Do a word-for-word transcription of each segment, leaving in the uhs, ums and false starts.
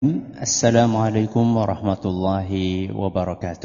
Assalamualaikum warahmatullahi wabarakatuh.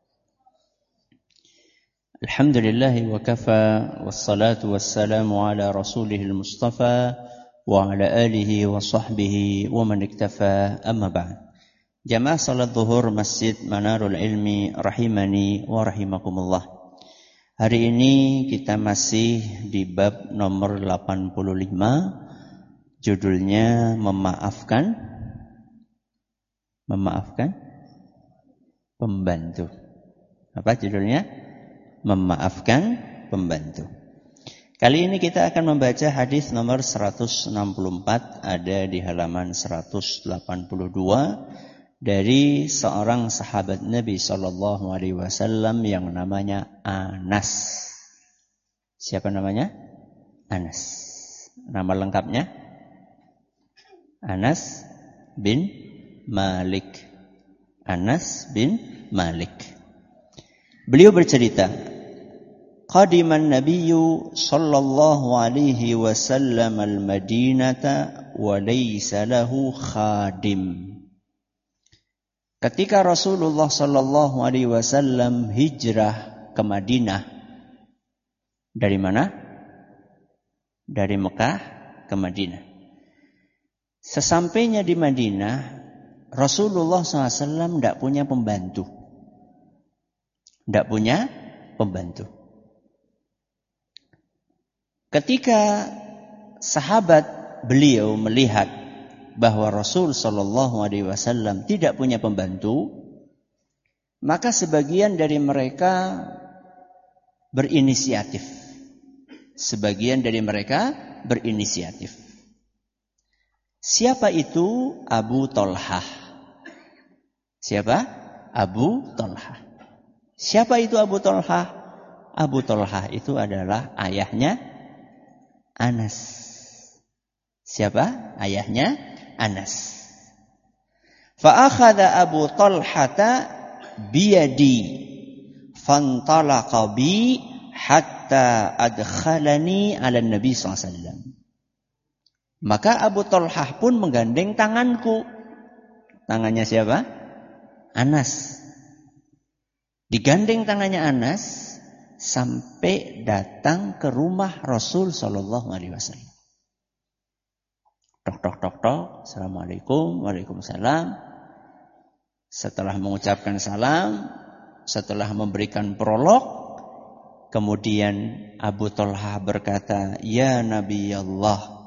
Alhamdulillahi wa kafa, wassalatu wassalamu ala rasulihil mustafa wa ala alihi wa sahbihi wa man iktafa, amma ba'd. Jamaah salat zuhur Masjid Manarul Ilmi rahimani wa rahimakumullah. Hari ini kita masih di bab nomor delapan puluh lima, judulnya memaafkan Memaafkan pembantu. Apa judulnya? Memaafkan pembantu. Kali ini kita akan membaca hadis nomor seratus enam puluh empat, ada di halaman seratus delapan puluh dua, dari seorang sahabat Nabi sallallahu alaihi wasallam yang namanya Anas. Siapa namanya? Anas. Nama lengkapnya? Anas bin Malik. Anas bin Malik. Beliau bercerita, qadiman nabiyyu sallallahu alaihi wasallam al-Madinata wa laysa lahu khadim. Ketika Rasulullah sallallahu alaihi wasallam hijrah ke Madinah, dari mana? Dari Mekah ke Madinah. Sesampainya di Madinah, Rasulullah shallallahu alaihi wasallam tidak punya pembantu. Tidak punya pembantu. Ketika sahabat beliau melihat bahwa Rasul shallallahu alaihi wasallam tidak punya pembantu, maka sebagian dari mereka berinisiatif. Sebagian dari mereka berinisiatif. Siapa itu? Abu Thalhah. Siapa? Abu Thalhah. Siapa itu Abu Thalhah? Abu Thalhah itu adalah ayahnya Anas. Siapa? Ayahnya Anas. Fa akhadha Abu Thalhata biyadi fantalaqa bi hatta adkhalani ala Nabi sallallahu alaihi wasallam. Maka Abu Thalhah pun menggandeng tanganku. Tangannya siapa? Anas. Digandeng tangannya Anas sampai datang ke rumah Rasul sallallahu alaihi wasallam. Tok tok tok tok. Assalamualaikum. Waalaikumsalam. Setelah mengucapkan salam, setelah memberikan prolog, kemudian Abu Thalhah berkata, "Ya Nabi Allah,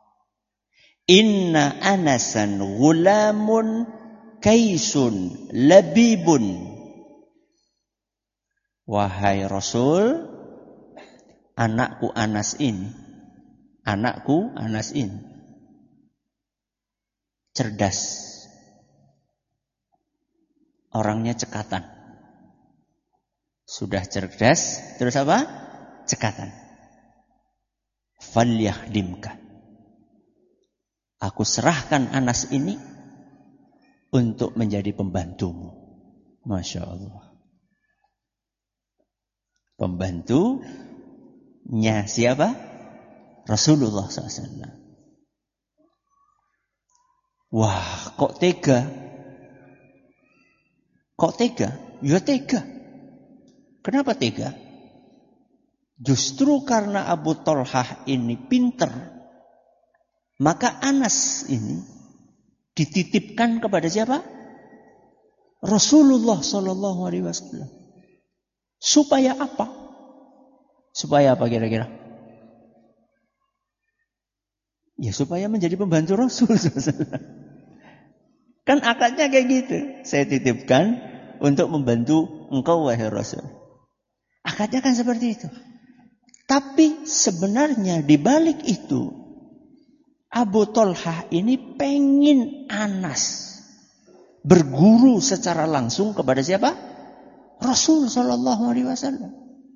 inna Anasan gulamun kaisun labibun." Wahai Rasul, anakku Anas ini, anakku Anas ini cerdas, orangnya cekatan. Sudah cerdas, terus apa? Cekatan. Falyakhdimka. Aku serahkan Anas ini untuk menjadi pembantumu. Masya Allah. Pembantunya siapa? Rasulullah shallallahu alaihi wasallam. Wah, kok tega? Kok tega? Ya tega. Kenapa tega? Justru karena Abu Thalhah ini pinter, maka Anas ini dititipkan kepada siapa? Rasulullah sallallahu alaihi wasallam. Supaya apa? Supaya apa kira-kira? Ya supaya menjadi pembantu Rasul sallallahu alaihi wasallam. Kan akadnya kayak gitu. Saya titipkan untuk membantu engkau wahai Rasul. Akadnya kan seperti itu. Tapi sebenarnya di balik itu, Abu Thalhah ini pengen Anas berguru secara langsung kepada siapa? Rasul sallallahu alaihi wasallam.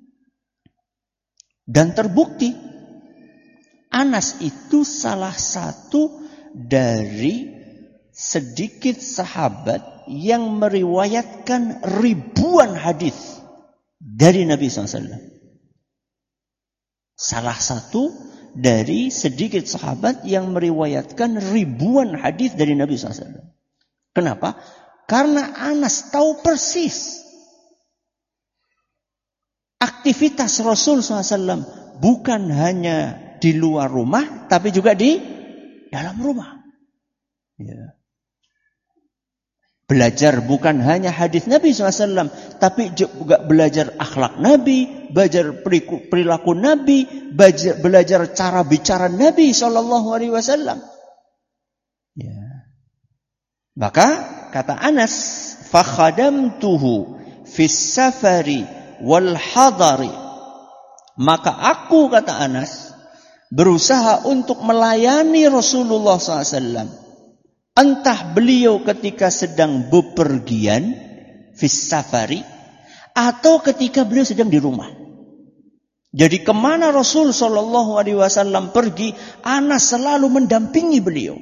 Dan terbukti Anas itu salah satu dari sedikit sahabat yang meriwayatkan ribuan hadis dari Nabi sallallahu alaihi wasallam. Salah satu dari sedikit sahabat yang meriwayatkan ribuan hadis dari Nabi sallallahu alaihi wasallam. Kenapa? Karena Anas tahu persis aktivitas Rasul shallallahu alaihi wasallam bukan hanya di luar rumah, tapi juga di dalam rumah. Ya. Belajar bukan hanya hadis Nabi shallallahu alaihi wasallam, tapi juga belajar akhlak Nabi, belajar perilaku Nabi, belajar cara bicara Nabi shallallahu alaihi wasallam. Ya. Maka kata Anas, fakhadamtuhu fis safari wal hadari. Maka aku, kata Anas, berusaha untuk melayani Rasulullah shallallahu alaihi wasallam. Entah beliau ketika sedang bepergian fis safari, atau ketika beliau sedang di rumah. Jadi kemana Rasul shallallahu alaihi wasallam pergi, Anas selalu mendampingi beliau.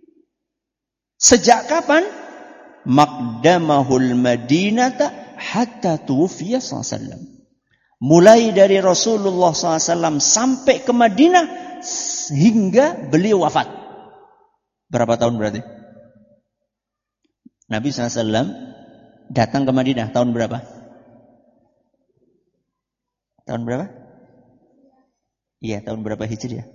Sejak kapan? Maqdamahul Madinata hatta tuwfiya sallallahu alaihi wasallam. Mulai dari Rasulullah shallallahu alaihi wasallam sampai ke Madinah hingga beliau wafat. Berapa tahun berarti? Nabi shallallahu alaihi wasallam datang ke Madinah tahun berapa? Tahun berapa? Iya, tahun berapa Hijriah?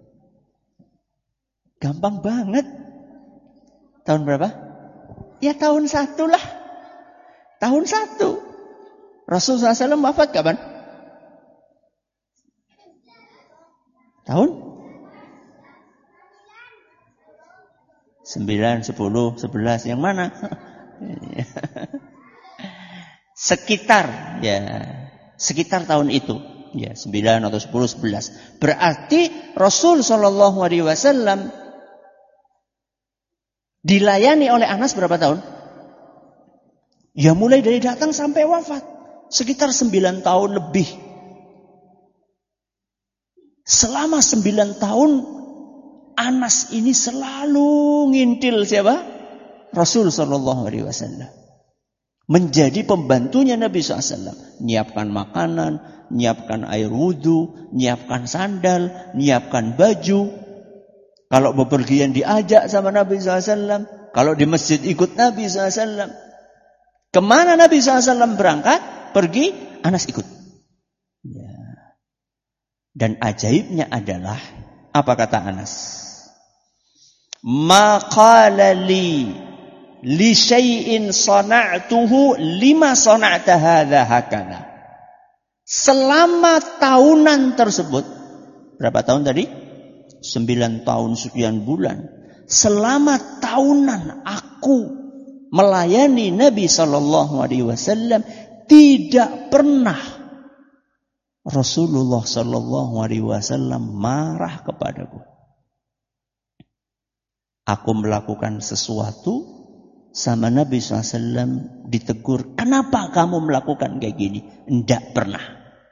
Gampang banget. Tahun berapa? Ya tahun satu lah. Tahun satu. Rasulullah shallallahu alaihi wasallam wafat kapan? Tahun? Sembilan, sepuluh, sebelas. Yang mana? Sekitar. Ya. Sekitar tahun itu. Ya, sembilan atau sepuluh, sebelas. Berarti Rasul shallallahu alaihi wasallam dilayani oleh Anas berapa tahun? Ya mulai dari datang sampai wafat. Sekitar sembilan tahun lebih. Selama sembilan tahun Anas ini selalu ngintil siapa? Rasul sallallahu alaihi wasallam. Menjadi pembantunya Nabi sallallahu alaihi wasallam. Nyiapkan makanan, nyiapkan air wudu, nyiapkan sandal, nyiapkan baju. Kalau bepergian diajak sama Nabi sallallahu alaihi wasallam. Kalau di masjid ikut Nabi sallallahu alaihi wasallam. Kemana Nabi sallallahu alaihi wasallam berangkat, pergi, Anas ikut. Ya. Dan ajaibnya adalah, apa kata Anas? Ma qala li li syai'in sana'tuhu lima sana'ta hadha hakana. Selama tahunan tersebut, berapa tahun tadi? Sembilan tahun sekian bulan. Selama tahunan aku melayani Nabi sallallahu alaihi wasallam, tidak pernah Rasulullah sallallahu alaihi wasallam marah kepadaku. Aku melakukan sesuatu sama Nabi sallallahu alaihi wasallam ditegur, kenapa kamu melakukan kayak gini? Tidak pernah.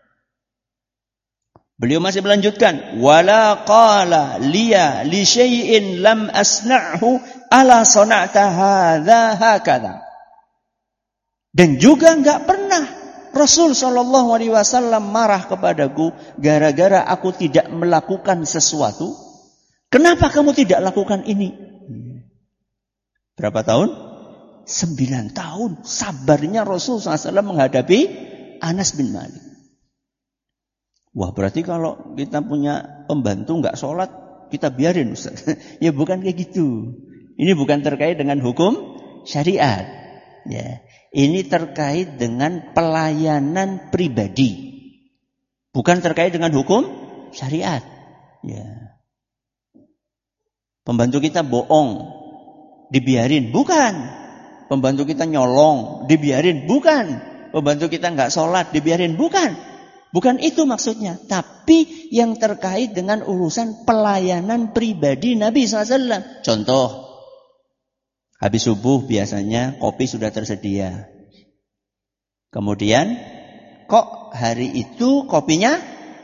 Beliau masih melanjutkan, wala qala liya li syai'in lam asna'hu ala sana'ta hadza hakadha. Dan juga enggak pernah Rasul sallallahu alaihi wasallam marah kepadaku gara-gara aku tidak melakukan sesuatu. Kenapa kamu tidak lakukan ini? Berapa tahun? Sembilan tahun. Sabarnya Rasul sallallahu alaihi wasallam menghadapi Anas bin Malik. Wah, berarti kalau kita punya pembantu nggak sholat, kita biarin, Ustaz. Ya bukan kayak gitu. Ini bukan terkait dengan hukum syariat. Ya, ini terkait dengan pelayanan pribadi. Bukan terkait dengan hukum syariat. Ya. Pembantu kita bohong, dibiarin. Bukan. Pembantu kita nyolong, dibiarin. Bukan. Pembantu kita nggak sholat, dibiarin. Bukan. Bukan itu maksudnya. Tapi yang terkait dengan urusan pelayanan pribadi Nabi sallallahu alaihi wasallam. Contoh. Habis subuh biasanya kopi sudah tersedia. Kemudian kok hari itu kopinya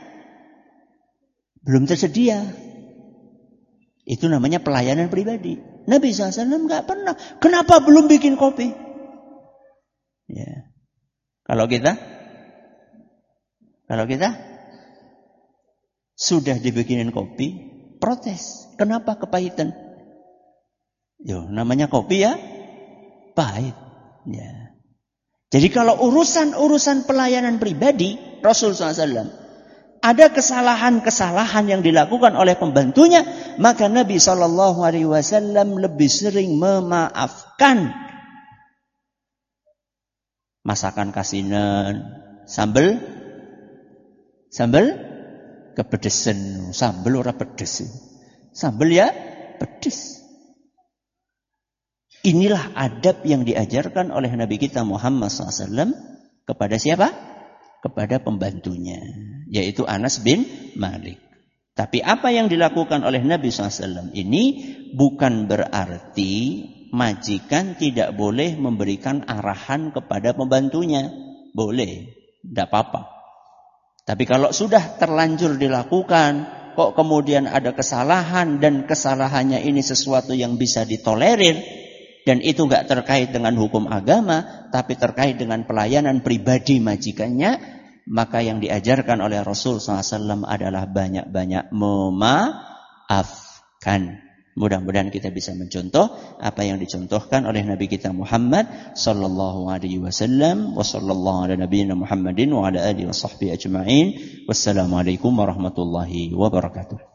belum tersedia. Itu namanya pelayanan pribadi. Nabi sallallahu alaihi wasallam nggak pernah. Kenapa belum bikin kopi? Ya. Kalau kita, kalau kita sudah dibikinin kopi, protes. Kenapa kepahitan? Yo, namanya kopi ya, pahit. Ya. Jadi kalau urusan-urusan pelayanan pribadi Rasul shallallahu alaihi wasallam ada kesalahan-kesalahan yang dilakukan oleh pembantunya, maka Nabi shallallahu alaihi wasallam lebih sering memaafkan. Masakan kasinan, sambel, sambel kepedesan, sambel ora pedes, sambel ya pedes. Inilah adab yang diajarkan oleh Nabi kita Muhammad shallallahu alaihi wasallam kepada siapa? Kepada pembantunya, yaitu Anas bin Malik. Tapi apa yang dilakukan oleh Nabi shallallahu alaihi wasallam ini bukan berarti majikan tidak boleh memberikan arahan kepada pembantunya. Boleh, tidak apa-apa. Tapi kalau sudah terlanjur dilakukan, kok kemudian ada kesalahan dan kesalahannya ini sesuatu yang bisa ditolerir, dan itu nggak terkait dengan hukum agama, tapi terkait dengan pelayanan pribadi majikannya, maka yang diajarkan oleh Rasul shallallahu alaihi wasallam adalah banyak-banyak memaafkan. Mudah-mudahan kita bisa mencontoh apa yang dicontohkan oleh Nabi kita Muhammad sallallahu alaihi wasallam. Wa sallallahu ala nabiyyina Muhammadin wa ala alihi wa sahbihi ajma'in. Wassalamualaikum warahmatullahi wabarakatuh.